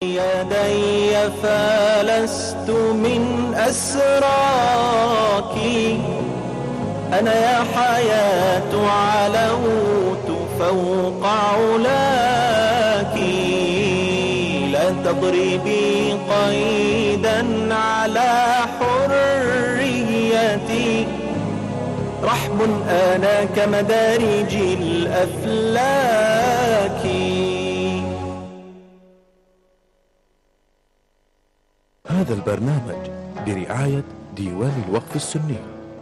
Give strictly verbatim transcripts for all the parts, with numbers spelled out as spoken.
يدي فلست من أسراك، أنا يا حياة علوت فوق علاك، لا تضربي قيدا على حريتي، رحب أنا كمدارج الأفلاك. هذا البرنامج برعاية ديوان الوقف السني.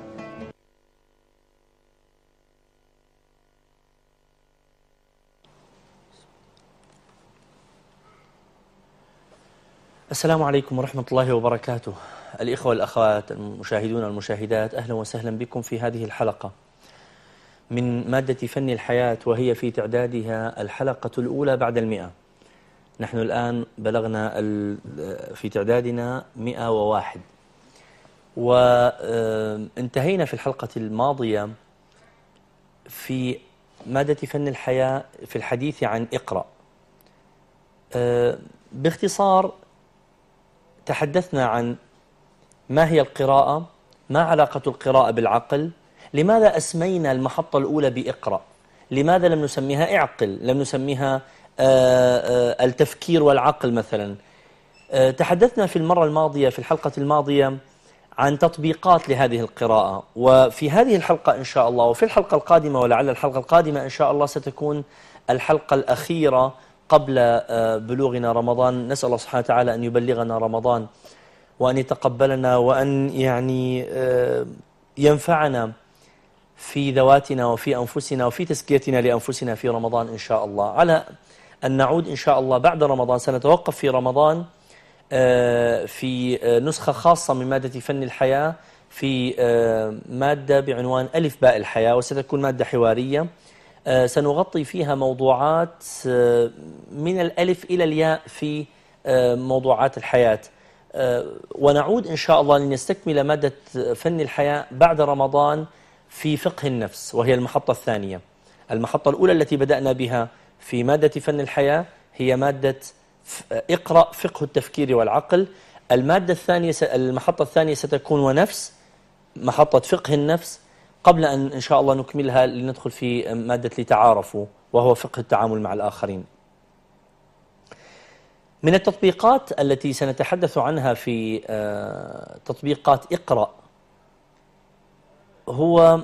السلام عليكم ورحمة الله وبركاته. الإخوة والأخوات المشاهدون والمشاهدات، أهلا وسهلا بكم في هذه الحلقة من مادة فن الحياة، وهي في تعدادها الحلقة الأولى بعد المئة. نحن الآن بلغنا في تعدادنا مئة وواحد، وانتهينا في الحلقة الماضية في مادة فن الحياة في الحديث عن اقرأ. باختصار تحدثنا عن ما هي القراءة، ما علاقة القراءة بالعقل، لماذا أسمينا المحطة الأولى بإقرأ، لماذا لم نسميها اعقل، لم نسميها التفكير والعقل مثلا. تحدثنا في المرة الماضية في الحلقة الماضية عن تطبيقات لهذه القراءة، وفي هذه الحلقة إن شاء الله وفي الحلقة القادمة ولعل الحلقة القادمة إن شاء الله ستكون الحلقة الأخيرة قبل بلوغنا رمضان. نسأل الله سبحانه وتعالى أن يبلغنا رمضان وأن يتقبلنا وأن يعني ينفعنا في ذواتنا وفي أنفسنا وفي تزكيتنا لأنفسنا في رمضان إن شاء الله. على أن نعود إن شاء الله بعد رمضان، سنتوقف في رمضان في نسخة خاصة من مادة فن الحياة، في مادة بعنوان ألف باء الحياة، وستكون مادة حوارية سنغطي فيها موضوعات من الألف إلى الياء في موضوعات الحياة، ونعود إن شاء الله لنستكمل مادة فن الحياة بعد رمضان في فقه النفس، وهي المحطة الثانية. المحطة الأولى التي بدأنا بها في مادة فن الحياة هي مادة اقرأ فقه التفكير والعقل. المادة الثانية المحطة الثانية ستكون ونفس، محطة فقه النفس، قبل أن إن شاء الله نكملها لندخل في مادة لتعارفوا، وهو فقه التعامل مع الآخرين. من التطبيقات التي سنتحدث عنها في تطبيقات اقرأ هو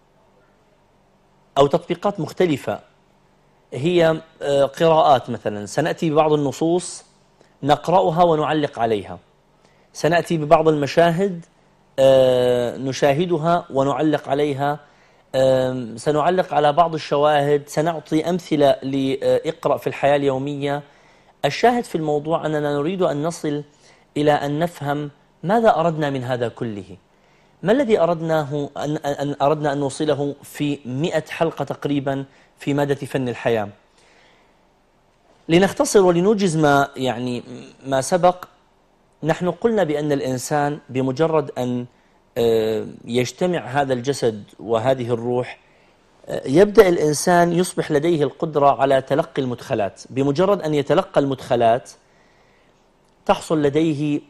أو تطبيقات مختلفة هي قراءات. مثلا سنأتي ببعض النصوص نقرأها ونعلق عليها، سنأتي ببعض المشاهد نشاهدها ونعلق عليها، سنعلق على بعض الشواهد، سنعطي أمثلة لإقرأ في الحياة اليومية. الشاهد في الموضوع أننا نريد أن نصل إلى أن نفهم ماذا أردنا من هذا كله، ما الذي أردناه أن, أن أردنا أن نوصله في مئة حلقة تقريبا في مادة فن الحياة. لنختصر ولنوجز ما يعني ما سبق، نحن قلنا بأن الإنسان بمجرد أن يجتمع هذا الجسد وهذه الروح يبدأ الإنسان يصبح لديه القدرة على تلقي المدخلات. بمجرد أن يتلقى المدخلات تحصل لديه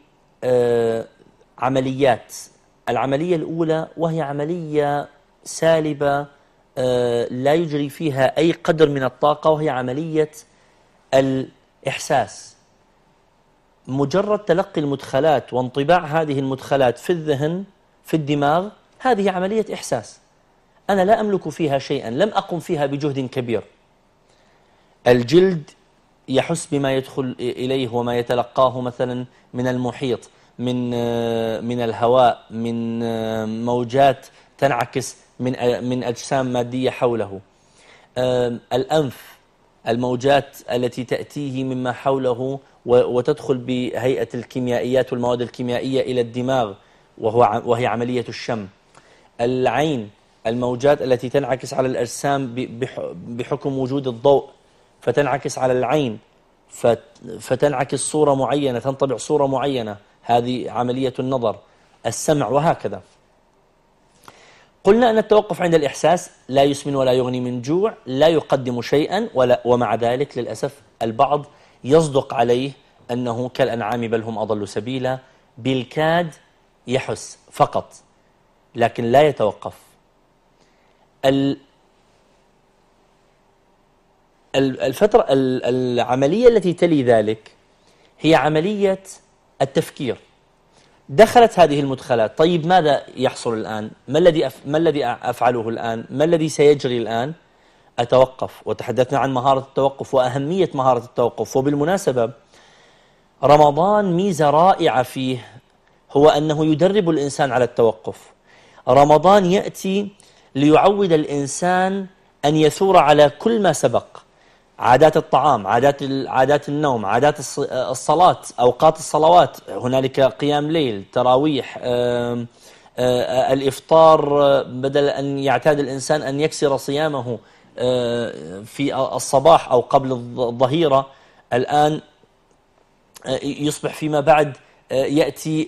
عمليات. العملية الأولى وهي عملية سالبة لا يجري فيها أي قدر من الطاقة، وهي عملية الإحساس. مجرد تلقي المدخلات وانطباع هذه المدخلات في الذهن في الدماغ، هذه عملية إحساس. أنا لا أملك فيها شيئا، لم أقم فيها بجهد كبير. الجلد يحس بما يدخل إليه وما يتلقاه مثلا من المحيط، من من الهواء، من موجات تنعكس من من أجسام مادية حوله. الأنف، الموجات التي تأتيه مما حوله وتدخل بهيئة الكيميائيات والمواد الكيميائية إلى الدماغ، وهو وهي عملية الشم. العين، الموجات التي تنعكس على الأجسام بحكم وجود الضوء، فتنعكس على العين فتنعكس صورة معينة، تنطبع صورة معينة، هذه عملية النظر. السمع، وهكذا. قلنا أن التوقف عند الإحساس لا يسمن ولا يغني من جوع، لا يقدم شيئا، ولا ومع ذلك للأسف البعض يصدق عليه أنه كالأنعام بل هم أضل سبيلا، بالكاد يحس فقط لكن لا يتوقف. الفترة العملية التي تلي ذلك هي عملية التفكير. دخلت هذه المدخلات، طيب ماذا يحصل الآن؟ ما الذي أف... ما الذي أفعله الآن؟ ما الذي سيجري الآن؟ أتوقف. وتحدثنا عن مهارة التوقف وأهمية مهارة التوقف. وبالمناسبة رمضان ميزة رائعة فيه هو أنه يدرب الإنسان على التوقف. رمضان يأتي ليعود الإنسان أن يثور على كل ما سبق، عادات الطعام، عادات عادات النوم، عادات الصلاة، أوقات الصلوات، هنالك قيام ليل، تراويح، آآ آآ الإفطار، بدل أن يعتاد الإنسان أن يكسر صيامه في الصباح أو قبل الظهيرة، الآن يصبح فيما بعد يأتي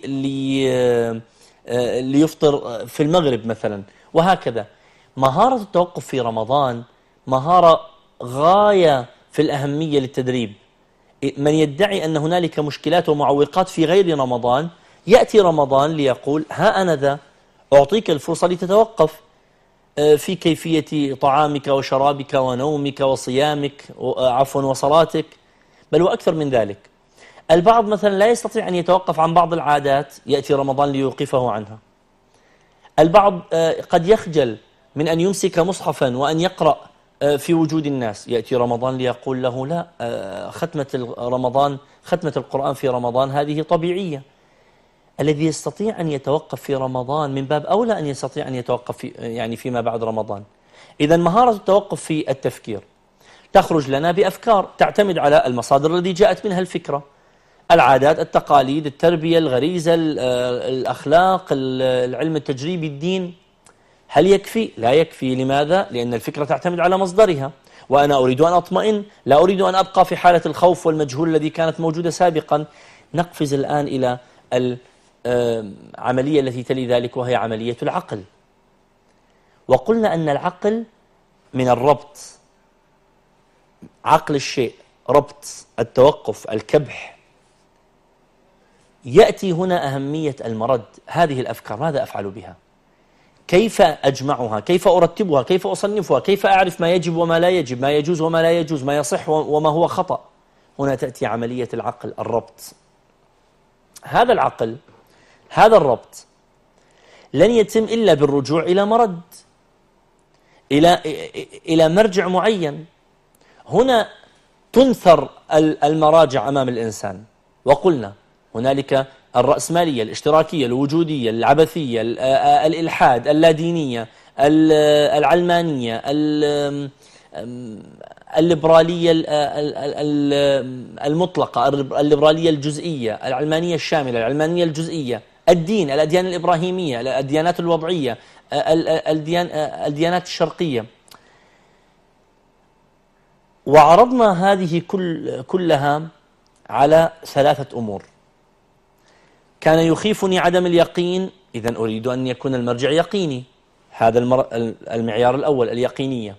ليفطر في المغرب مثلا، وهكذا. مهارة التوقف في رمضان مهارة غاية في الأهمية للتدريب. من يدعي أن هنالك مشكلات ومعوقات في غير رمضان يأتي رمضان ليقول ها أنا ذا أعطيك الفرصة لتتوقف في كيفية طعامك وشرابك ونومك وصيامك عفوا وصلاتك، بل وأكثر من ذلك. البعض مثلا لا يستطيع أن يتوقف عن بعض العادات، يأتي رمضان ليوقفه عنها. البعض قد يخجل من أن يمسك مصحفا وأن يقرأ في وجود الناس، يأتي رمضان ليقول له لا، ختمة رمضان، ختمة القرآن في رمضان هذه طبيعية. الذي يستطيع أن يتوقف في رمضان من باب أولى أن يستطيع أن يتوقف في يعني فيما بعد رمضان. إذا مهارة التوقف في التفكير تخرج لنا بأفكار تعتمد على المصادر التي جاءت منها الفكرة، العادات، التقاليد، التربية، الغريزة، الأخلاق، العلم التجريبي، الدين. هل يكفي؟ لا يكفي. لماذا؟ لأن الفكرة تعتمد على مصدرها، وأنا أريد أن أطمئن، لا أريد أن أبقى في حالة الخوف والمجهول الذي كانت موجودة سابقا. نقفز الآن إلى العملية التي تلي ذلك وهي عملية العقل. وقلنا أن العقل من الربط، عقل الشيء، ربط، التوقف، الكبح. يأتي هنا أهمية المرد. هذه الأفكار ماذا أفعل بها؟ كيف أجمعها؟ كيف أرتبها؟ كيف أصنفها؟ كيف أعرف ما يجب وما لا يجب، ما يجوز وما لا يجوز، ما يصح وما هو خطأ؟ هنا تأتي عملية العقل، الربط. هذا العقل، هذا الربط لن يتم إلا بالرجوع إلى مرد، إلى إلى مرجع معين. هنا تنثر المراجع أمام الإنسان. وقلنا هنالك الرأسمالية، الاشتراكية، الوجودية، العبثية، الإلحاد، اللادينية، العلمانية، الليبرالية المطلقة، الليبرالية الجزئية، العلمانية الشاملة، العلمانية الجزئية، الدين، الأديان الإبراهيمية، الديانات الوضعية، الديانات الشرقية. وعرضنا هذه كل كلها على ثلاثة أمور. كان يخيفني عدم اليقين، إذن أريد أن يكون المرجع يقيني. هذا المعيار الأول، اليقينية.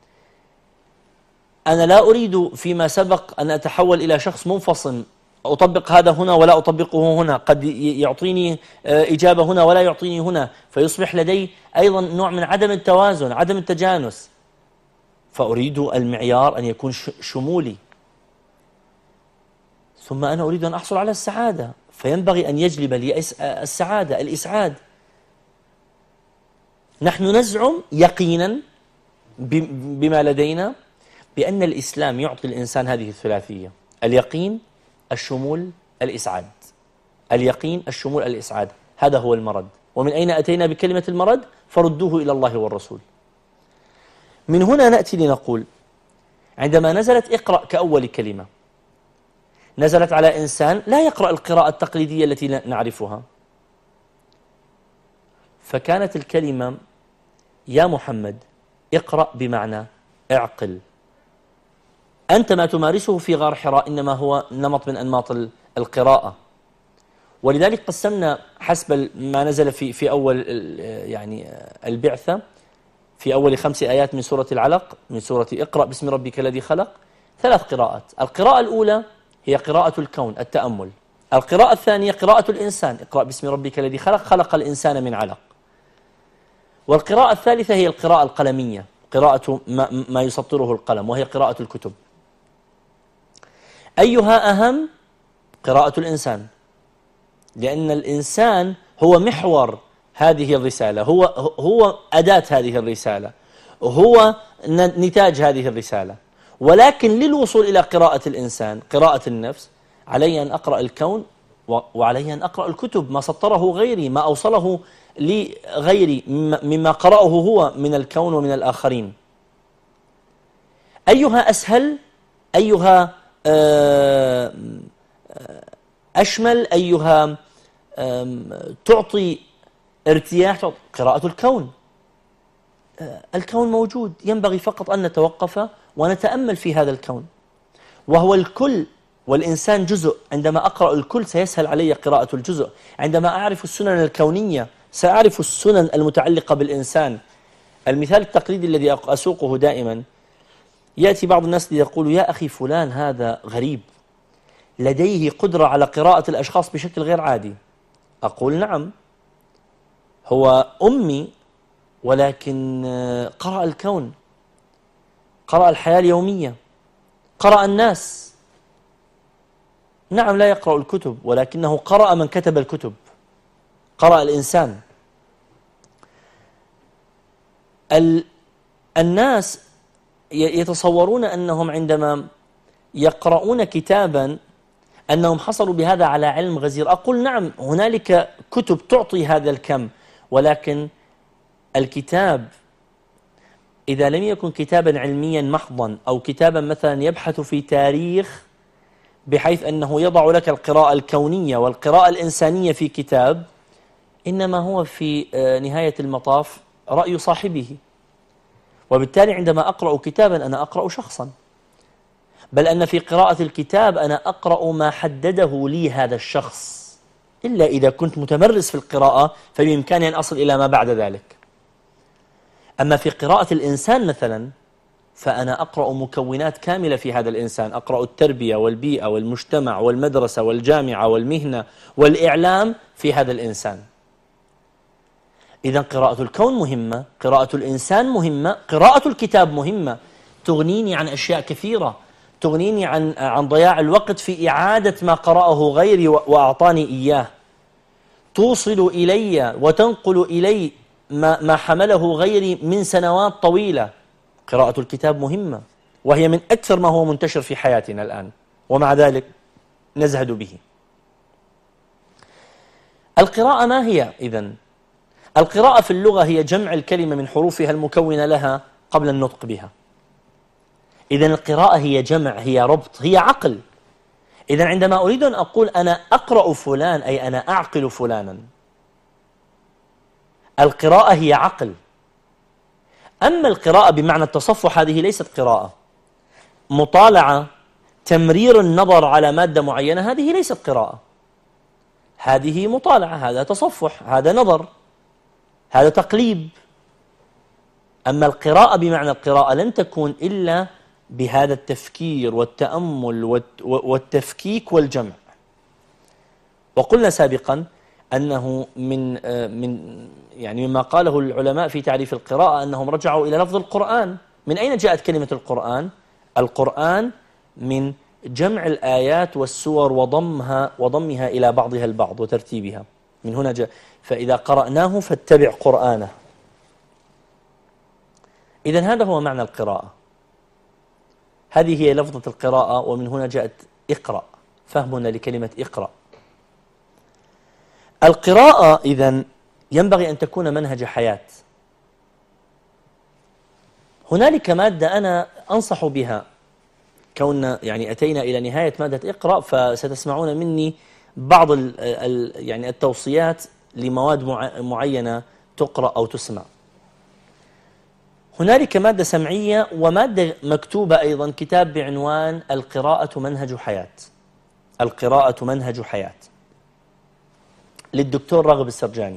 أنا لا أريد فيما سبق أن أتحول إلى شخص منفصل، أطبق هذا هنا ولا أطبقه هنا، قد يعطيني إجابة هنا ولا يعطيني هنا، فيصبح لدي أيضا نوع من عدم التوازن، عدم التجانس. فأريد المعيار أن يكون شمولي. ثم أنا أريد أن أحصل على السعادة، فينبغي أن يجلب لي السعادة، الإسعاد. نحن نزعم يقينا بما لدينا بأن الإسلام يعطي الإنسان هذه الثلاثية: اليقين، الشمول، الإسعاد. اليقين، الشمول، الإسعاد، هذا هو المرد. ومن أين أتينا بكلمة المرد؟ فردوه إلى الله والرسول. من هنا نأتي لنقول عندما نزلت اقرأ كأول كلمة، نزلت على إنسان لا يقرأ القراءة التقليدية التي نعرفها، فكانت الكلمة يا محمد اقرأ بمعنى اعقل. أنت ما تمارسه في غار حراء إنما هو نمط من أنماط القراءة. ولذلك قسمنا حسب ما نزل في في أول يعني البعثة، في أول خمس آيات من سورة العلق، من سورة اقرأ باسم ربك الذي خلق، ثلاث قراءات. القراءة الأولى هي قراءة الكون، التأمل. القراءة الثانية قراءة الإنسان، اقرأ باسم ربك الذي خلق، خلق الإنسان من علق. والقراءة الثالثة هي القراءة القلمية، قراءة ما, ما يسطره القلم، وهي قراءة الكتب. أيها أهم؟ قراءة الإنسان، لأن الإنسان هو محور هذه الرسالة، هو هو أداة هذه الرسالة، هو نتاج هذه الرسالة. ولكن للوصول إلى قراءة الإنسان، قراءة النفس، علي أن أقرأ الكون، وعلي أن أقرأ الكتب، ما سطره غيري، ما أوصله لغيري مما قرأه هو من الكون ومن الآخرين. أيها أسهل؟ أيها أشمل؟ أيها تعطي ارتياح؟ قراءة الكون. الكون موجود، ينبغي فقط أن نتوقف ونتأمل في هذا الكون، وهو الكل والإنسان جزء. عندما أقرأ الكل سيسهل علي قراءة الجزء. عندما أعرف السنن الكونية سأعرف السنن المتعلقة بالإنسان. المثال التقليدي الذي أسوقه دائما، يأتي بعض الناس يقول: يا أخي فلان هذا غريب، لديه قدرة على قراءة الأشخاص بشكل غير عادي. أقول: نعم، هو أمي، ولكن قرأ الكون، قرأ الحياة اليومية، قرأ الناس. نعم، لا يقرأ الكتب، ولكنه قرأ من كتب الكتب، قرأ الإنسان. الناس يتصورون أنهم عندما يقرؤون كتابا أنهم حصلوا بهذا على علم غزير. أقول: نعم، هنالك كتب تعطي هذا الكم، ولكن الكتاب إذا لم يكن كتابا علميا محضا، أو كتابا مثلا يبحث في تاريخ بحيث أنه يضع لك القراءة الكونية والقراءة الإنسانية في كتاب، إنما هو في نهاية المطاف رأي صاحبه. وبالتالي عندما أقرأ كتابا أنا أقرأ شخصا، بل أن في قراءة الكتاب أنا أقرأ ما حدده لي هذا الشخص، إلا إذا كنت متمرس في القراءة فبإمكاني أن أصل إلى ما بعد ذلك. أما في قراءة الإنسان مثلا فأنا أقرأ مكونات كاملة في هذا الإنسان، أقرأ التربية والبيئة والمجتمع والمدرسة والجامعة والمهنة والإعلام في هذا الإنسان. إذن قراءة الكون مهمة، قراءة الإنسان مهمة، قراءة الكتاب مهمة، تغنيني عن أشياء كثيرة، تغنيني عن عن ضياع الوقت في إعادة ما قرأه غيري وأعطاني إياه، توصل إلي وتنقل إلي ما ما حمله غيري من سنوات طويلة. قراءة الكتاب مهمة، وهي من أكثر ما هو منتشر في حياتنا الآن، ومع ذلك نزهد به. القراءة ما هي إذن؟ القراءة في اللغة هي جمع الكلمة من حروفها المكونة لها قبل النطق بها. إذن القراءة هي جمع، هي ربط، هي عقل. إذن عندما أريد أن أقول أنا أقرأ فلان أي أنا أعقل فلانا. القراءة هي عقل. أما القراءة بمعنى التصفح هذه ليست قراءة. مطالعة، تمرير النظر على مادة معينة، هذه ليست قراءة، هذه مطالعة، هذا تصفح، هذا نظر، هذا تقليب. أما القراءة بمعنى القراءة لن تكون إلا بهذا التفكير والتأمل والتفكيك والجمع. وقلنا سابقا أنه من من يعني مما قاله العلماء في تعريف القراءة أنهم رجعوا إلى لفظ القرآن. من أين جاءت كلمة القرآن؟ القرآن من جمع الآيات والسور وضمها وضمها إلى بعضها البعض وترتيبها، من هنا جاء فإذا قرأناه فاتبع قرآنه. إذن هذا هو معنى القراءة، هذه هي لفظة القراءة، ومن هنا جاءت اقرأ، فهمنا لكلمة اقرأ. القراءة إذن ينبغي أن تكون منهج حياة. هنالك مادة أنا أنصح بها، كوننا يعني أتينا إلى نهاية مادة اقرأ، فستسمعون مني بعض ال ال يعني التوصيات لمواد معينة تقرأ أو تسمع. هنالك مادة سمعية ومادة مكتوبة أيضا، كتاب بعنوان القراءة منهج حياة. القراءة منهج حياة للدكتور راغب السرجاني.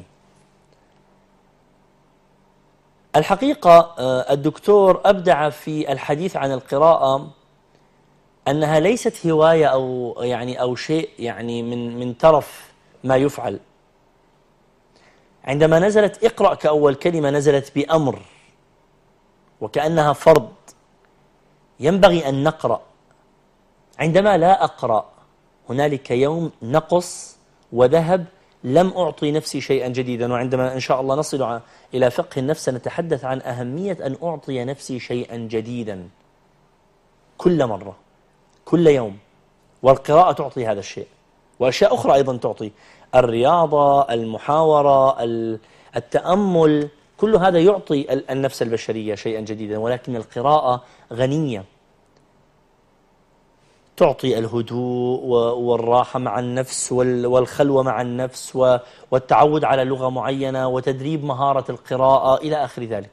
الحقيقة الدكتور أبدع في الحديث عن القراءة أنها ليست هواية أو يعني أو شيء يعني من من ترف ما يفعل. عندما نزلت اقرأ كأول كلمة نزلت بأمر وكأنها فرض، ينبغي أن نقرأ. عندما لا أقرأ هنالك يوم نقص وذهب، لم أعطي نفسي شيئا جديدا. وعندما إن شاء الله نصل إلى فقه النفس نتحدث عن أهمية أن أعطي نفسي شيئا جديدا كل مرة كل يوم. والقراءة تعطي هذا الشيء، وأشياء أخرى أيضا تعطي، الرياضة، المحاورة، التأمل، كل هذا يعطي النفس البشرية شيئا جديدا. ولكن القراءة غنية، تعطي الهدوء والراحة مع النفس والخلوة مع النفس والتعود على لغة معينة وتدريب مهارة القراءة إلى آخر ذلك.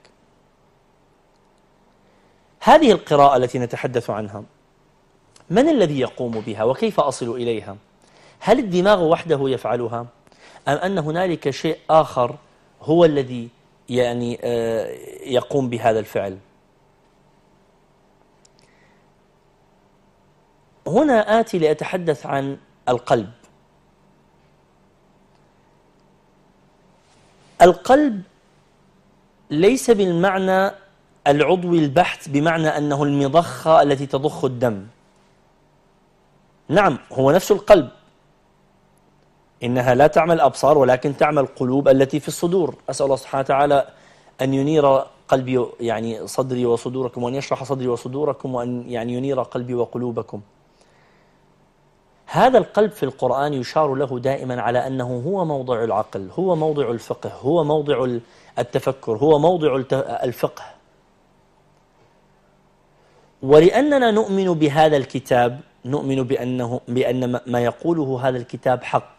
هذه القراءة التي نتحدث عنها من الذي يقوم بها وكيف أصل إليها؟ هل الدماغ وحده يفعلها أم أن هنالك شيء آخر هو الذي يعني يقوم بهذا الفعل؟ هنا آتي لأتحدث عن القلب. القلب ليس بالمعنى العضوي البحت، بمعنى أنه المضخة التي تضخ الدم. نعم، هو نفس القلب، إنها لا تعمل أبصار ولكن تعمل قلوب التي في الصدور. أسأل الله سبحانه وتعالى أن ينير قلبي يعني صدري وصدوركم، وأن يشرح صدري وصدوركم، وأن يعني ينير قلبي وقلوبكم. هذا القلب في القرآن يشار له دائما على أنه هو موضع العقل، هو موضع الفقه، هو موضع التفكر، هو موضع الفقه. ولأننا نؤمن بهذا الكتاب، نؤمن بأنه بأن ما يقوله هذا الكتاب حق.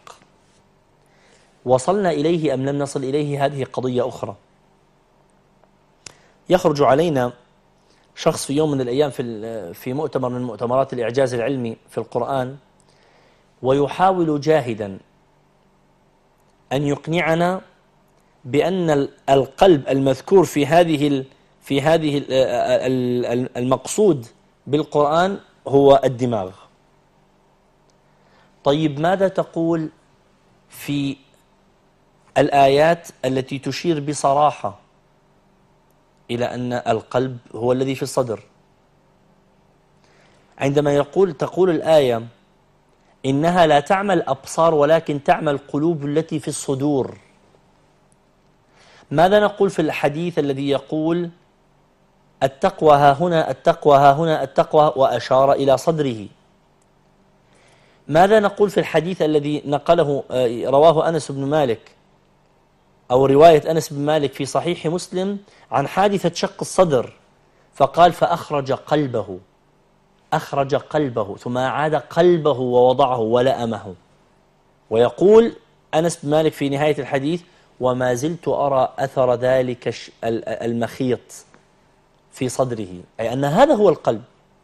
وصلنا إليه أم لم نصل إليه هذه قضية أخرى. يخرج علينا شخص في يوم من الأيام في في مؤتمر من مؤتمرات الإعجاز العلمي في القرآن، ويحاول جاهدا أن يقنعنا بأن القلب المذكور في هذه في هذه المقصود بالقرآن هو الدماغ. طيب ماذا تقول في الآيات التي تشير بصراحة إلى أن القلب هو الذي في الصدر؟ عندما يقول تقول الآية إنها لا تعمل أبصار ولكن تعمل قلوب التي في الصدور، ماذا نقول في الحديث الذي يقول التقوى ها هنا التقوى ها هنا التقوى وأشار إلى صدره؟ ماذا نقول في الحديث الذي نقله رواه أنس بن مالك أو رواية أنس بن مالك في صحيح مسلم عن حادثة شق الصدر، فقال فأخرج قلبه، أخرج قلبه ثم أعاد قلبه ووضعه ولأمه. ويقول أنس بن مالك في نهاية الحديث وما زلت أرى أثر ذلك المخيط في صدره، أي أن هذا هو القلب.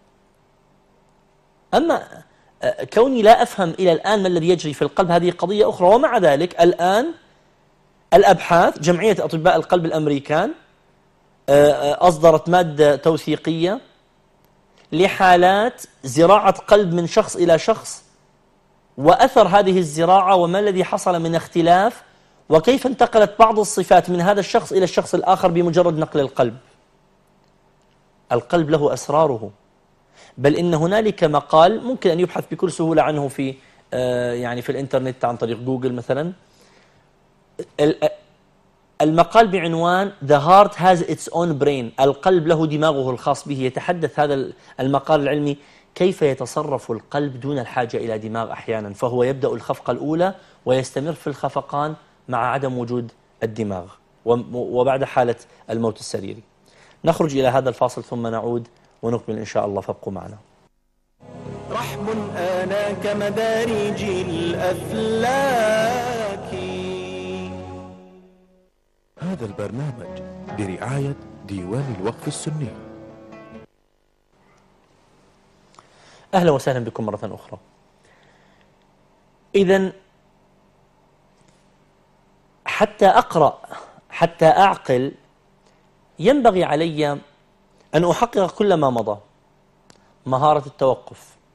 أما كوني لا أفهم إلى الآن ما الذي يجري في القلب هذه قضية أخرى. ومع ذلك الآن الأبحاث، جمعية أطباء القلب الأمريكان أصدرت مادة توثيقية لحالات زراعة قلب من شخص إلى شخص، وأثر هذه الزراعة وما الذي حصل من اختلاف، وكيف انتقلت بعض الصفات من هذا الشخص إلى الشخص الآخر بمجرد نقل القلب. القلب له أسراره، بل إن هنالك مقال ممكن أن يبحث بكل سهولة عنه في يعني في الإنترنت عن طريق جوجل مثلا. المقال بعنوان The heart has its own brain، القلب له دماغه الخاص به. يتحدث هذا المقال العلمي كيف يتصرف القلب دون الحاجة إلى دماغ أحيانا، فهو يبدأ الخفقة الأولى ويستمر في الخفقان مع عدم وجود الدماغ وبعد حالة الموت السريري. نخرج إلى هذا الفاصل ثم نعود ونكمل إن شاء الله، فابقوا معنا. رحم آنا كمدارج الأفلاك. هذا البرنامج برعاية ديوان الوقف السني. أهلا وسهلا بكم مرة أخرى. إذن حتى أقرأ، حتى أعقل، ينبغي علي أن أحقق كل ما مضى: مهارة التوقف،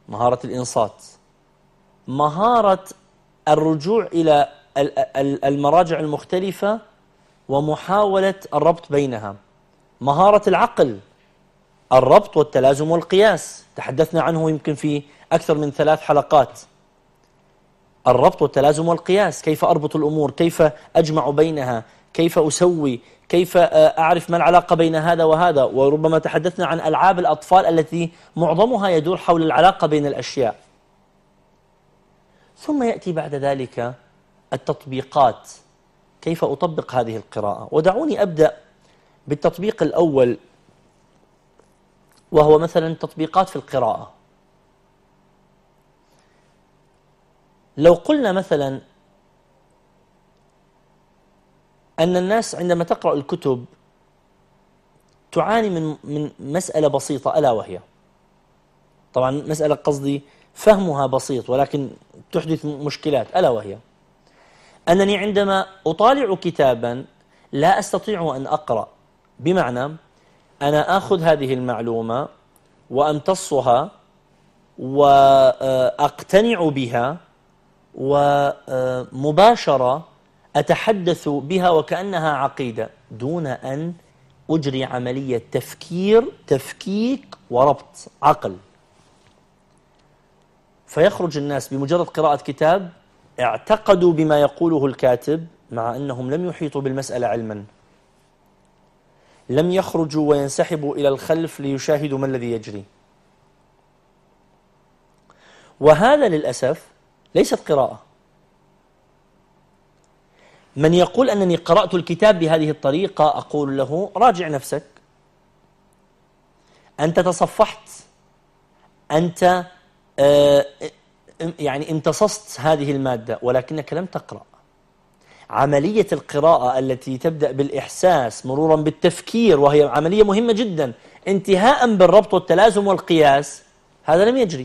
مهارة الإنصات، مهارة الرجوع إلى المراجع المختلفة ومحاولة الربط بينها، مهارة العقل، الربط والتلازم والقياس، تحدثنا عنه يمكن في أكثر من ثلاث حلقات. الربط والتلازم والقياس، كيف أربط الأمور، كيف أجمع بينها، كيف أسوي، كيف أعرف ما العلاقة بين هذا وهذا. وربما تحدثنا عن ألعاب الأطفال التي معظمها يدور حول العلاقة بين الأشياء. ثم يأتي بعد ذلك التطبيقات، كيف أطبق هذه القراءة. ودعوني أبدأ بالتطبيق الأول، وهو مثلا تطبيقات في القراءة. لو قلنا مثلا أن الناس عندما تقرأ الكتب تعاني من من مسألة بسيطة، ألا وهي، طبعا مسألة قصدي فهمها بسيط ولكن تحدث مشكلات، ألا وهي أنني عندما أطالع كتابا لا أستطيع أن أقرأ. بمعنى أنا آخذ هذه المعلومة وأمتصها وأقتنع بها ومباشرة أتحدث بها وكأنها عقيدة، دون أن أجري عملية تفكير، تفكيك وربط عقل. فيخرج الناس بمجرد قراءة كتاب اعتقدوا بما يقوله الكاتب، مع أنهم لم يحيطوا بالمسألة علما، لم يخرجوا وينسحبوا إلى الخلف ليشاهدوا ما الذي يجري. وهذا للأسف ليست قراءة. من يقول أنني قرأت الكتاب بهذه الطريقة أقول له راجع نفسك، أنت تصفحت، أنت آه يعني امتصصت هذه المادة ولكنك لم تقرأ. عملية القراءة التي تبدأ بالإحساس مرورا بالتفكير، وهي عملية مهمة جدا، انتهاء بالربط والتلازم والقياس، هذا لم يجري.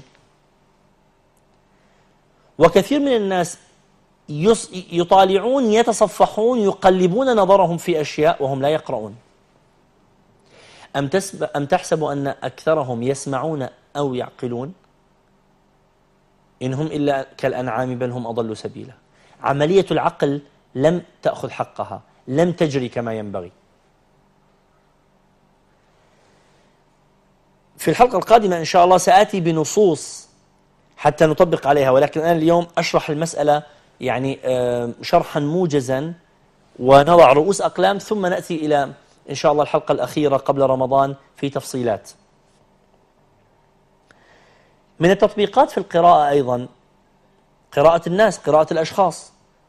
وكثير من الناس يطالعون، يتصفحون، يقلبون نظرهم في أشياء وهم لا يقرؤون. أم, أم تحسب أن أكثرهم يسمعون أو يعقلون؟ إن هم إلا كالأنعام بل هم أضل سبيلا. عملية العقل لم تأخذ حقها، لم تجري كما ينبغي. في الحلقة القادمة إن شاء الله سآتي بنصوص حتى نطبق عليها، ولكن أنا اليوم أشرح المسألة يعني شرحا موجزا ونضع رؤوس أقلام، ثم نأتي إلى إن شاء الله الحلقة الأخيرة قبل رمضان في تفصيلات. من التطبيقات في القراءة أيضا قراءة الناس، قراءة الأشخاص.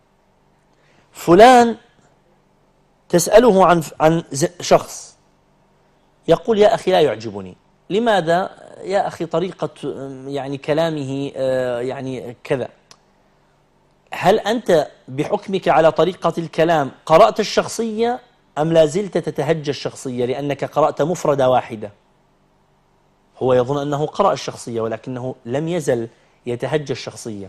فلان تسأله عن عن شخص يقول يا أخي لا يعجبني. لماذا؟ يا أخي طريقة يعني كلامه يعني كذا. هل أنت بحكمك على طريقة الكلام قرأت الشخصية أم لا زلت تتهجى الشخصية لأنك قرأت مفردة واحدة؟ هو يظن أنه قرأ الشخصية ولكنه لم يزل يتهجى الشخصية.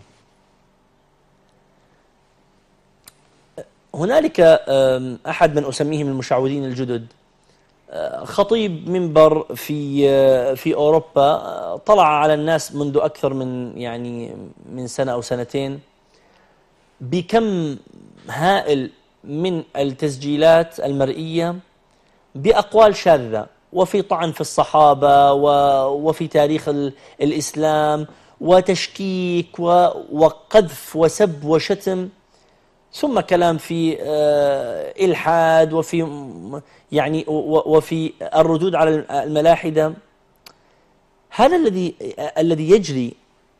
هنالك أحد من أسميهم المشعوذين الجدد، خطيب منبر في في أوروبا، طلع على الناس منذ أكثر من يعني من سنة أو سنتين بكم هائل من التسجيلات المرئية بأقوال شاذة، وفي طعن في الصحابة وفي تاريخ الإسلام وتشكيك وقذف وسب وشتم، ثم كلام في إلحاد وفي يعني وفي الردود على الملاحدة. هذا الذي الذي يجري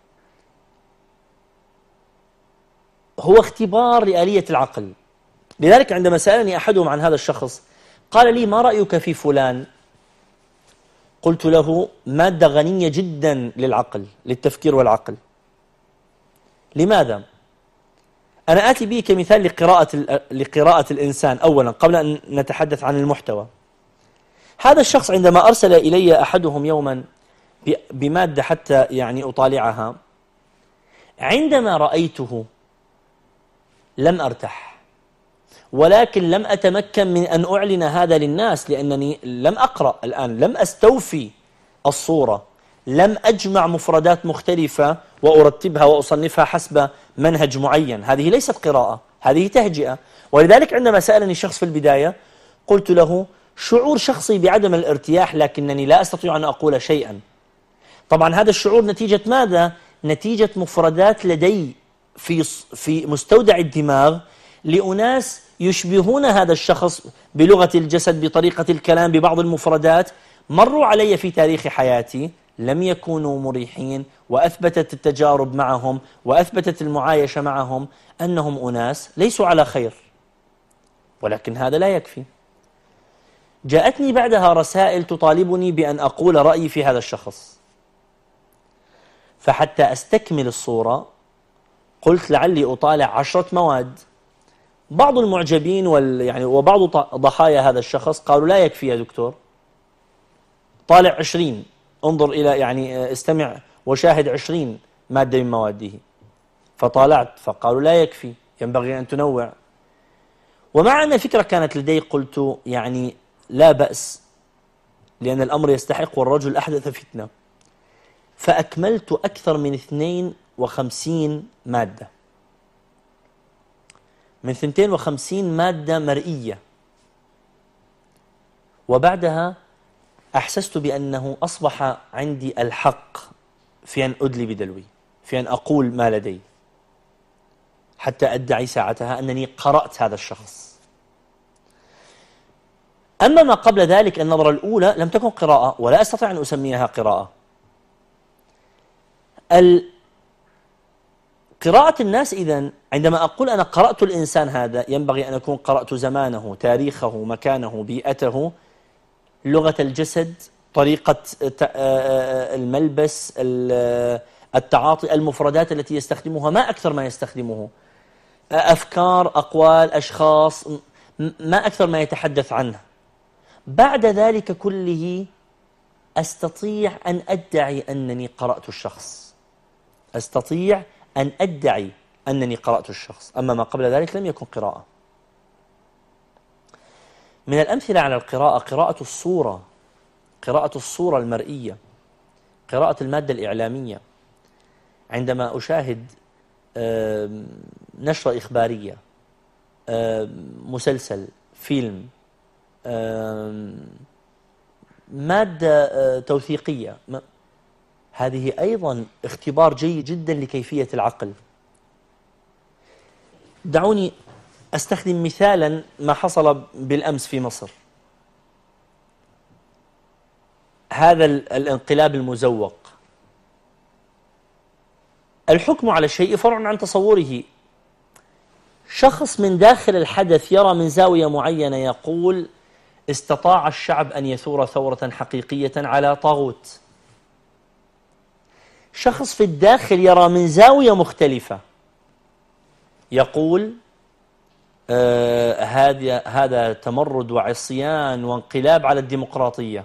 هو اختبار لآلية العقل. لذلك عندما سألني أحدهم عن هذا الشخص قال لي ما رأيك في فلان؟ قلت له مادة غنية جدا للعقل، للتفكير والعقل. لماذا؟ أنا آتي به كمثال لقراءة لقراءة الإنسان أولا قبل أن نتحدث عن المحتوى. هذا الشخص عندما أرسل إلي أحدهم يوما بمادة حتى يعني أطالعها، عندما رأيته لم أرتاح، ولكن لم أتمكن من أن أعلن هذا للناس لأنني لم أقرأ الآن، لم أستوفي الصورة، لم أجمع مفردات مختلفة وأرتبها وأصنفها حسب منهج معين. هذه ليست قراءة، هذه تهجئة. ولذلك عندما سألني شخص في البداية قلت له شعور شخصي بعدم الارتياح، لكنني لا أستطيع أن أقول شيئا. طبعا هذا الشعور نتيجة ماذا؟ نتيجة مفردات لدي في في مستودع الدماغ لأناس يشبهون هذا الشخص بلغة الجسد، بطريقة الكلام، ببعض المفردات، مروا علي في تاريخ حياتي لم يكونوا مريحين، وأثبتت التجارب معهم وأثبتت المعايشة معهم أنهم أناس ليسوا على خير. ولكن هذا لا يكفي. جاءتني بعدها رسائل تطالبني بأن أقول رأيي في هذا الشخص، فحتى أستكمل الصورة قلت لعلي أطالع عشرة مواد. بعض المعجبين وال يعني وبعض ضحايا هذا الشخص قالوا لا يكفي يا دكتور، طالع عشرين، انظر إلى يعني استمع وشاهد عشرين مادة من مواده. فطالعت فقالوا لا يكفي، ينبغي أن تنوع. ومع أن الفكرة كانت لدي قلت يعني لا بأس، لأن الأمر يستحق والرجل أحدث فتنة. فأكملت أكثر من اثنين وخمسين مادة، من اثنين وخمسين مادة مرئية. وبعدها أحسست بأنه أصبح عندي الحق في أن أدلي بدلوي، في أن أقول ما لدي، حتى أدعي ساعتها أنني قرأت هذا الشخص. أما ما قبل ذلك النظرة الأولى لم تكن قراءة، ولا أستطيع أن أسميها قراءة. قراءة الناس إذن، عندما أقول أنا قرأت الإنسان هذا ينبغي أن أكون قرأت زمانه، تاريخه، مكانه، بيئته، لغة الجسد، طريقة الملبس، التعاطي، المفردات التي يستخدمها، ما أكثر ما يستخدمه، أفكار، أقوال، أشخاص، ما أكثر ما يتحدث عنه. بعد ذلك كله أستطيع أن أدعي أنني قرأت الشخص، أستطيع أن أدعي أنني قرأت الشخص. أما ما قبل ذلك لم يكن قراءة. من الأمثلة على القراءة قراءة الصورة، قراءة الصورة المرئية، قراءة المادة الإعلامية. عندما أشاهد نشرة إخبارية، مسلسل، فيلم، مادة توثيقية، هذه أيضا اختبار جيد جدا لكيفية العقل. دعوني أستخدم مثالا ما حصل بالأمس في مصر. هذا الانقلاب المزوق، الحكم على الشيء فرع عن تصوره. شخص من داخل الحدث يرى من زاوية معينة يقول استطاع الشعب أن يثور ثورة حقيقية على طاغوت. شخص في الداخل يرى من زاوية مختلفة يقول آه هذا هذا تمرد وعصيان وانقلاب على الديمقراطية.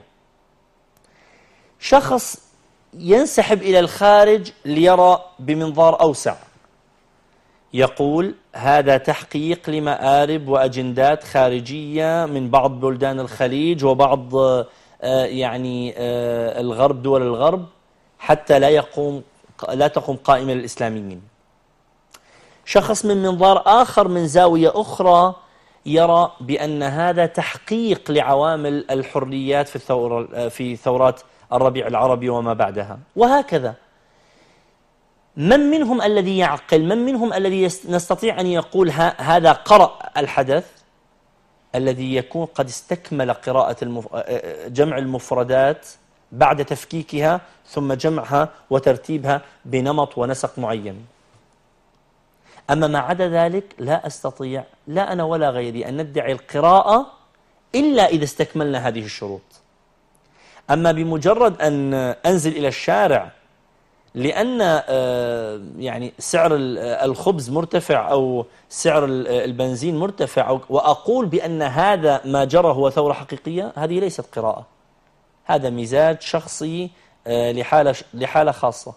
شخص ينسحب إلى الخارج ليرى بمنظار أوسع، يقول هذا تحقيق لمآرب وأجندات خارجية من بعض بلدان الخليج وبعض آه يعني آه الغرب، دول الغرب، حتى لا يقوم لا تقوم قائمة للإسلاميين. شخص من منظار آخر من زاوية أخرى يرى بأن هذا تحقيق لعوامل الحريات في الثورة في ثورات الربيع العربي وما بعدها، وهكذا. من منهم الذي يعقل؟ من منهم الذي نستطيع أن يقول هذا قرأ الحدث؟ الذي يكون قد استكمل قراءة المف... جمع المفردات بعد تفكيكها ثم جمعها وترتيبها بنمط ونسق معين. أما ما عدا ذلك لا أستطيع، لا أنا ولا غيري، أن ندعي القراءة إلا إذا استكملنا هذه الشروط. أما بمجرد أن أنزل إلى الشارع لأن يعني سعر الخبز مرتفع أو سعر البنزين مرتفع وأقول بأن هذا ما جرى هو ثورة حقيقية، هذه ليست قراءة، هذا مزاج شخصي لحالة لحالة خاصة.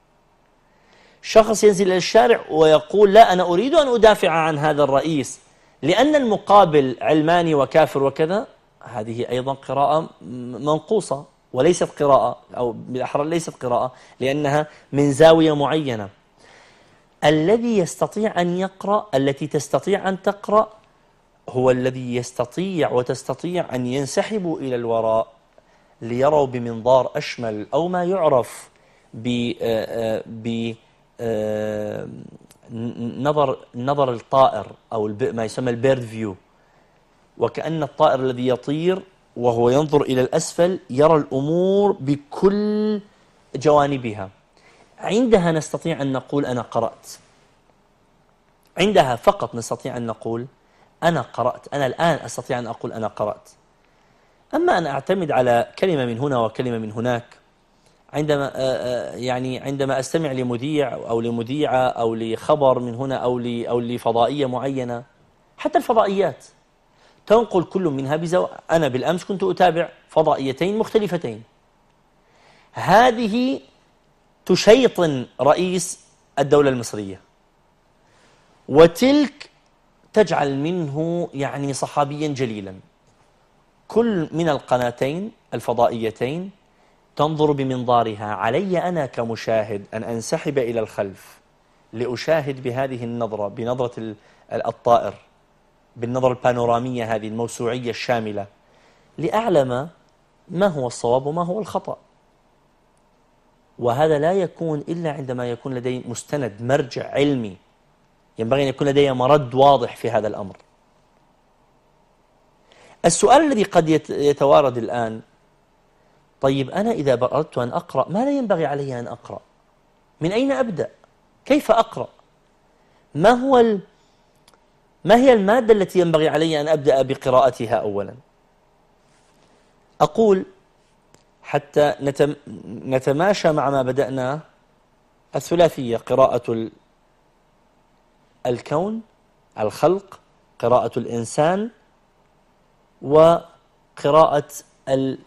شخص ينزل إلى الشارع ويقول لا أنا أريد أن أدافع عن هذا الرئيس لأن المقابل علماني وكافر وكذا، هذه أيضا قراءة منقوصة، وليست قراءة، أو بالأحرى ليست قراءة لأنها من زاوية معينة. الذي يستطيع أن يقرأ، التي تستطيع أن تقرأ، هو الذي يستطيع وتستطيع أن ينسحبوا إلى الوراء ليروا بمنظار أشمل، أو ما يعرف بنظر نظر الطائر، أو ما يسمى البيرد فيو، وكأن الطائر الذي يطير وهو ينظر إلى الأسفل يرى الأمور بكل جوانبها. عندها نستطيع أن نقول أنا قرأت، عندها فقط نستطيع أن نقول أنا قرأت، أنا الآن أستطيع أن أقول أنا قرأت. أما أن أعتمد على كلمة من هنا وكلمة من هناك، عندما يعني عندما أستمع لمذيع أو لمذيعة أو لخبر من هنا أو أو لفضائية معينة، حتى الفضائيات تنقل كل منها بزو... أنا بالأمس كنت أتابع فضائيتين مختلفتين، هذه تشيطن رئيس الدولة المصرية، وتلك تجعل منه يعني صحابيا جليلا. كل من القناتين الفضائيتين تنظر بمنظارها. علي أنا كمشاهد أن أنسحب إلى الخلف لأشاهد بهذه النظرة، بنظرة الطائر، بالنظرة البانورامية هذه الموسوعية الشاملة، لأعلم ما هو الصواب وما هو الخطأ. وهذا لا يكون إلا عندما يكون لدي مستند، مرجع علمي، ينبغي أن يكون لدي مرد واضح في هذا الأمر. السؤال الذي قد يتوارد الآن، طيب أنا إذا أردت أن أقرأ ماذا ينبغي علي أن أقرأ؟ من أين أبدأ؟ كيف أقرأ؟ ما هو ال... ما هي المادة التي ينبغي علي أن أبدأ بقراءتها أولا؟ أقول حتى نتم... نتماشى مع ما بدأنا، الثلاثية: قراءة ال... الكون، الخلق، قراءة الإنسان، وقراءة ال...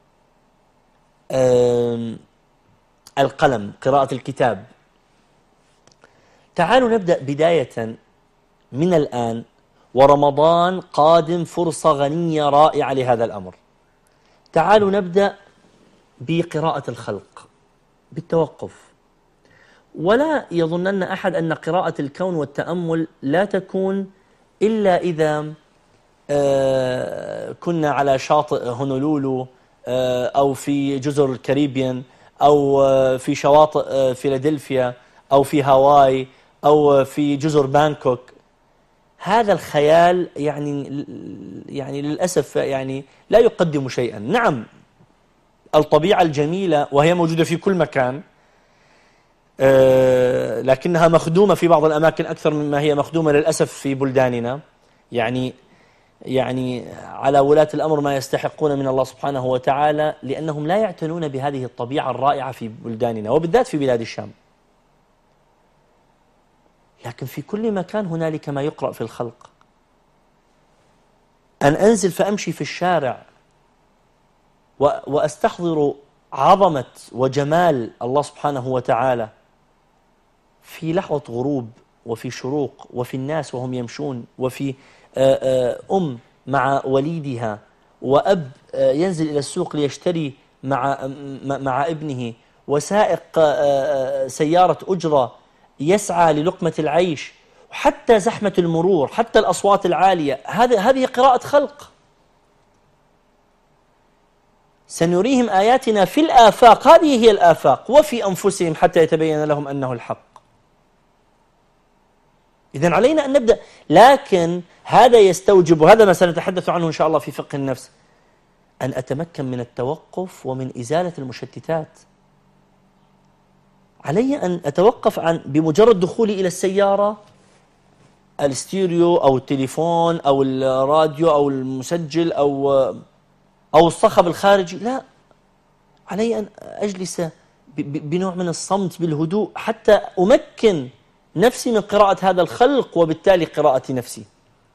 القلم، قراءة الكتاب. تعالوا نبدأ بداية من الآن، ورمضان قادم فرصة غنية رائعة لهذا الأمر. تعالوا نبدأ بقراءة الخلق بالتوقف. ولا يظنن أحد أن قراءة الكون والتأمل لا تكون إلا إذا كنا على شاطئ هونولولو أو في جزر الكاريبيان أو في شواطئ فيلادلفيا أو في هاواي أو في جزر بانكوك. هذا الخيال يعني يعني للأسف يعني لا يقدم شيئا. نعم، الطبيعة الجميلة وهي موجودة في كل مكان، لكنها مخدومة في بعض الأماكن أكثر مما هي مخدومة للأسف في بلداننا. يعني يعني على ولاة الأمر ما يستحقون من الله سبحانه وتعالى، لأنهم لا يعتنون بهذه الطبيعة الرائعة في بلداننا وبالذات في بلاد الشام. لكن في كل مكان هنالك ما يقرأ في الخلق. أن أنزل فأمشي في الشارع وأستحضر عظمة وجمال الله سبحانه وتعالى في لحظة غروب وفي شروق، وفي الناس وهم يمشون، وفي أم مع وليدها، وأب ينزل إلى السوق ليشتري مع مع ابنه، وسائق سيارة أجرة يسعى للقمة العيش، وحتى زحمة المرور، حتى الأصوات العالية. هذه هذه قراءة خلق. سنريهم آياتنا في الآفاق، هذه هي الآفاق، وفي أنفسهم حتى يتبين لهم أنه الحق. إذن علينا أن نبدأ، لكن هذا يستوجب، وهذا ما سنتحدث عنه إن شاء الله في فقه النفس، أن أتمكن من التوقف ومن إزالة المشتتات. علي أن أتوقف عن بمجرد دخولي إلى السيارة الستيريو أو التليفون أو الراديو أو المسجل أو أو الصخب الخارجي، لا، علي أن أجلس بنوع من الصمت بالهدوء حتى أمكن نفسي من قراءة هذا الخلق وبالتالي قراءة نفسي.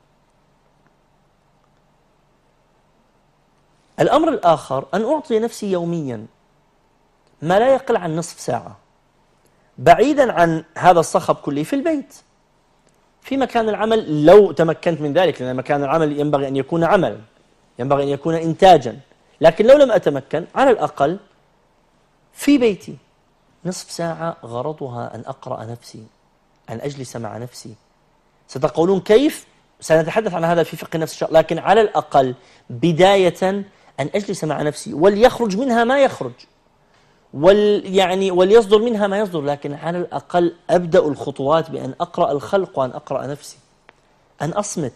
الأمر الآخر أن أعطي نفسي يوميا ما لا يقل عن نصف ساعة بعيدا عن هذا الصخب كله، في البيت، في مكان العمل لو تمكنت من ذلك، لأن مكان العمل ينبغي أن يكون عملا، ينبغي أن يكون إنتاجا، لكن لو لم أتمكن على الأقل في بيتي نصف ساعة غرضها أن أقرأ نفسي، أن أجلس مع نفسي. ستقولون كيف؟ سنتحدث عن هذا في فقه النفس إن شاء الله، لكن على الأقل بداية أن أجلس مع نفسي، وليخرج منها ما يخرج، ول يعني وليصدر منها ما يصدر، لكن على الأقل أبدأ الخطوات بأن أقرأ الخلق وأن أقرأ نفسي، أن أصمت،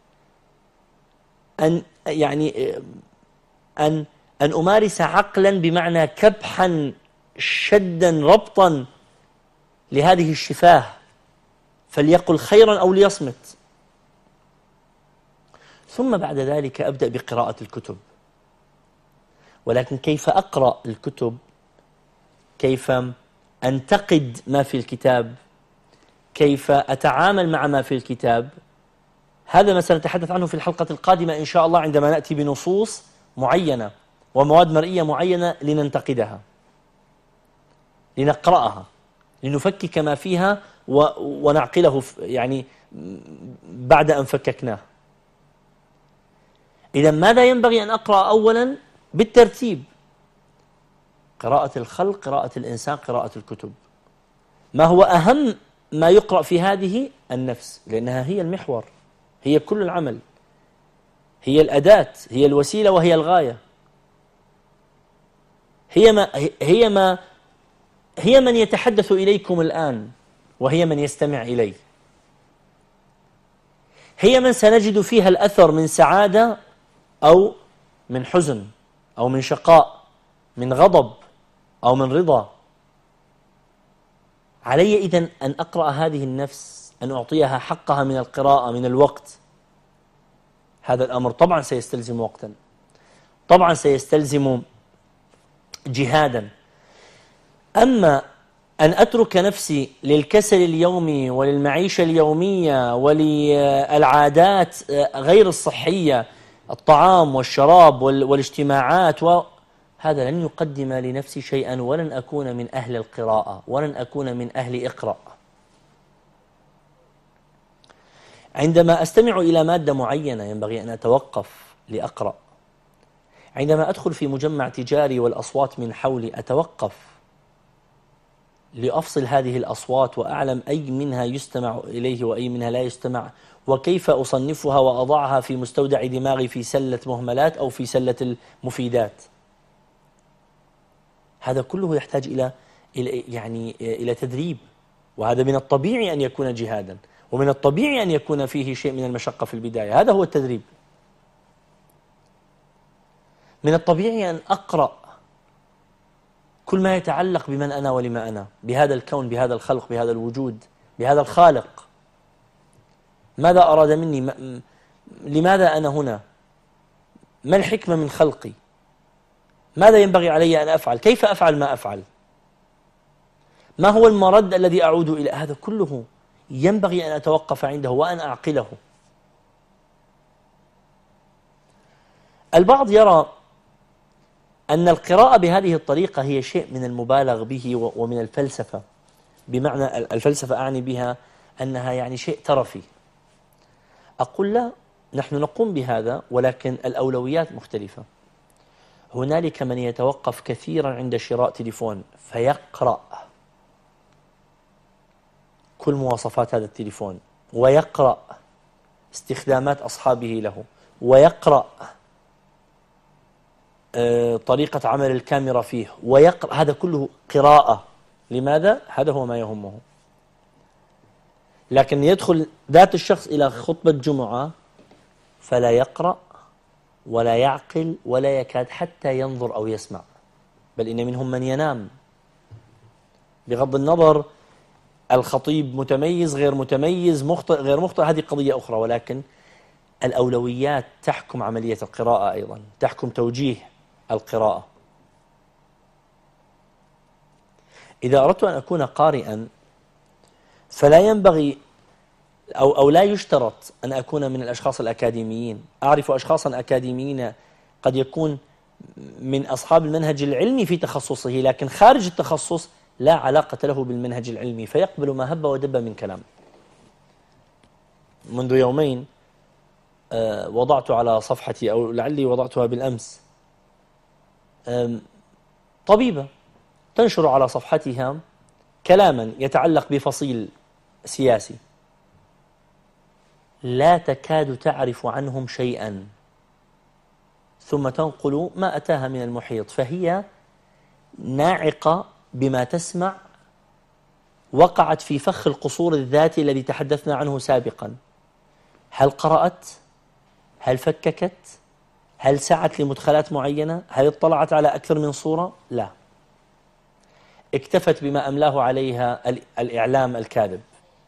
أن يعني أن أن أمارس عقلا بمعنى كبحا شدا ربطا لهذه الشفاه، فليقل خيرا أو ليصمت. ثم بعد ذلك أبدأ بقراءة الكتب. ولكن كيف أقرأ الكتب، كيف أنتقد ما في الكتاب، كيف أتعامل مع ما في الكتاب، هذا ما سنتحدث عنه في الحلقة القادمة إن شاء الله، عندما نأتي بنصوص معينة ومواد مرئية معينة لننتقدها، لنقرأها، لنفكك ما فيها ونعقله يعني بعد أن فككناه. إذا ماذا ينبغي أن أقرأ أولا؟ بالترتيب: قراءة الخلق، قراءة الإنسان، قراءة الكتب. ما هو أهم ما يقرأ في هذه؟ النفس، لأنها هي المحور، هي كل العمل، هي الأداة، هي الوسيلة وهي الغاية، هي ما هي ما هي من يتحدث إليكم الآن، وهي من يستمع إليه، هي من سنجد فيها الأثر من سعادة أو من حزن أو من شقاء، من غضب أو من رضا. علي إذن أن أقرأ هذه النفس، أن أعطيها حقها من القراءة، من الوقت. هذا الأمر طبعا سيستلزم وقتا، طبعا سيستلزم جهادا. أما أن أترك نفسي للكسل اليومي وللمعيشة اليومية وللعادات غير الصحية، الطعام والشراب والاجتماعات، هذا لن يقدم لنفسي شيئا، ولن أكون من أهل القراءة، ولن أكون من أهل إقرأ. عندما أستمع إلى مادة معينة ينبغي أن أتوقف لأقرأ. عندما أدخل في مجمع تجاري والأصوات من حولي أتوقف لأفصل هذه الأصوات وأعلم أي منها يستمع إليه وأي منها لا يستمع، وكيف أصنفها وأضعها في مستودع دماغي في سلة مهملات أو في سلة المفيدات. هذا كله يحتاج إلى يعني إلى تدريب، وهذا من الطبيعي أن يكون جهادا، ومن الطبيعي أن يكون فيه شيء من المشقة في البداية. هذا هو التدريب. من الطبيعي أن أقرأ كل ما يتعلق بمن أنا ولما أنا، بهذا الكون، بهذا الخلق، بهذا الوجود، بهذا الخالق. ماذا أراد مني؟ م... لماذا أنا هنا؟ ما الحكمة من خلقي؟ ماذا ينبغي علي أن أفعل؟ كيف أفعل ما أفعل؟ ما هو المرد الذي أعود إلى؟ هذا كله ينبغي أن أتوقف عنده وأن أعقله. البعض يرى أن القراءة بهذه الطريقة هي شيء من المبالغ به ومن الفلسفة، بمعنى الفلسفة أعني بها أنها يعني شيء ترفي. أقول لا، نحن نقوم بهذا، ولكن الأولويات مختلفة. هنالك من يتوقف كثيرا عند شراء تليفون فيقرأ كل مواصفات هذا التليفون، ويقرأ استخدامات أصحابه له، ويقرأ طريقة عمل الكاميرا فيه، ويقرأ. هذا كله قراءة. لماذا؟ هذا هو ما يهمه. لكن يدخل ذات الشخص إلى خطبة جمعة فلا يقرأ ولا يعقل ولا يكاد حتى ينظر أو يسمع، بل إن منهم من ينام. بغض النظر الخطيب متميز غير متميز، مخطئ غير مخطئ، هذه قضية أخرى، ولكن الأولويات تحكم عملية القراءة، أيضا تحكم توجيه القراءة. إذا أردت أن أكون قارئا فلا ينبغي أو, أو لا يشترط أن أكون من الأشخاص الأكاديميين. أعرف أشخاصا أكاديميين قد يكون من أصحاب المنهج العلمي في تخصصه، لكن خارج التخصص لا علاقة له بالمنهج العلمي، فيقبل ما هب ودب من كلام. منذ يومين وضعت على صفحتي، أو لعلي وضعتها بالأمس، طبيبة تنشر على صفحتها كلاما يتعلق بفصيل سياسي لا تكاد تعرف عنهم شيئا، ثم تنقل ما أتاها من المحيط، فهي ناعقة بما تسمع، وقعت في فخ القصور الذاتي الذي تحدثنا عنه سابقا. هل قرأت؟ هل فككت؟ هل سعت لمدخلات معينة؟ هل اطلعت على أكثر من صورة؟ لا، اكتفت بما أملاه عليها الإعلام الكاذب.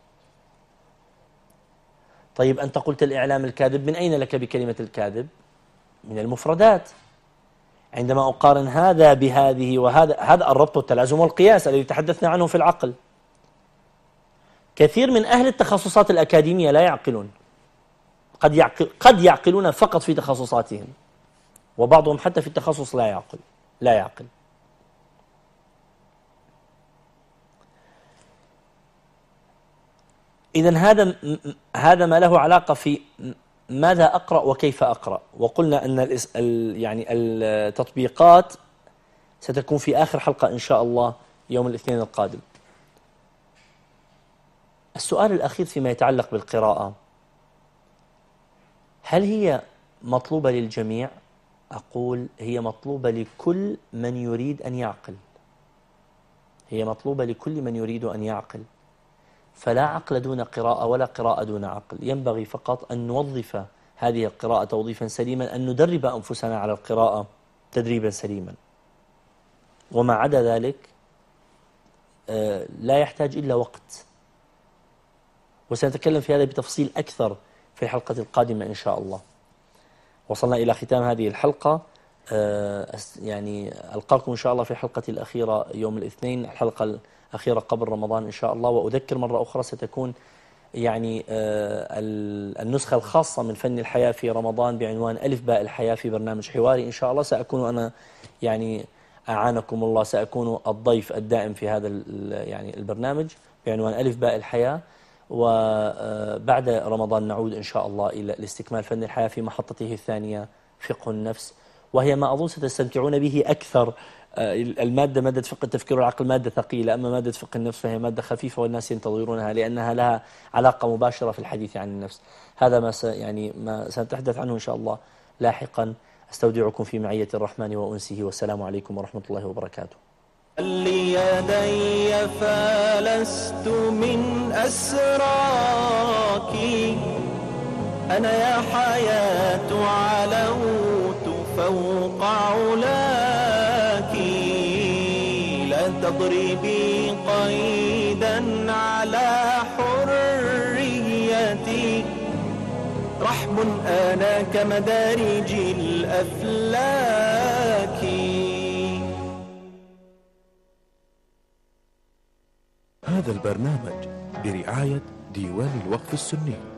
طيب أنت قلت الإعلام الكاذب، من أين لك بكلمة الكاذب؟ من المفردات. عندما أقارن هذا بهذه وهذا، هذا الربط والتلازم والقياس الذي تحدثنا عنه في العقل. كثير من أهل التخصصات الأكاديمية لا يعقلون، قد يعقل قد يعقلون فقط في تخصصاتهم، وبعضهم حتى في التخصص لا يعقل لا يعقل. إذن هذا هذا ما له علاقة في ماذا أقرأ وكيف أقرأ. وقلنا أن يعني التطبيقات ستكون في آخر حلقة إن شاء الله يوم الاثنين القادم. السؤال الأخير فيما يتعلق بالقراءة، هل هي مطلوبة للجميع؟ أقول هي مطلوبة لكل من يريد أن يعقل، هي مطلوبة لكل من يريد أن يعقل. فلا عقل دون قراءة ولا قراءة دون عقل. ينبغي فقط أن نوظف هذه القراءة توظيفا سليما، أن ندرب أنفسنا على القراءة تدريبا سليما. وما عدا ذلك لا يحتاج إلا وقت، وسنتكلم في هذا بتفصيل أكثر في الحلقة القادمة إن شاء الله. وصلنا إلى ختام هذه الحلقة، يعني ألقاكم إن شاء الله في الحلقة الأخيرة يوم الاثنين، الحلقة الأخيرة قبل رمضان إن شاء الله. وأذكر مرة أخرى ستكون يعني النسخة الخاصة من فن الحياة في رمضان بعنوان ألف باء الحياة في برنامج حواري إن شاء الله. سأكون أنا يعني أعانكم الله، سأكون الضيف الدائم في هذا يعني البرنامج بعنوان ألف باء الحياة. وبعد رمضان نعود إن شاء الله إلى الاستكمال فن الحياة في محطته الثانية فقه النفس، وهي ما أظن ستستمتعون به أكثر. المادة مادة فقه التفكير والعقل مادة ثقيلة، أما مادة فقه النفس فهي مادة خفيفة والناس ينتظرونها لأنها لها علاقة مباشرة في الحديث عن النفس. هذا ما يعني ما سنتحدث عنه إن شاء الله لاحقا. أستودعكم في معية الرحمن وأنسه، والسلام عليكم ورحمة الله وبركاته. ليدي فلست من أسراكي، أنا يا حياة علوت فوق علاك، لا تضربي قيدا على حريتي، رحم أنا كمدارج الأفلاك. هذا البرنامج برعاية ديوان الوقف السني.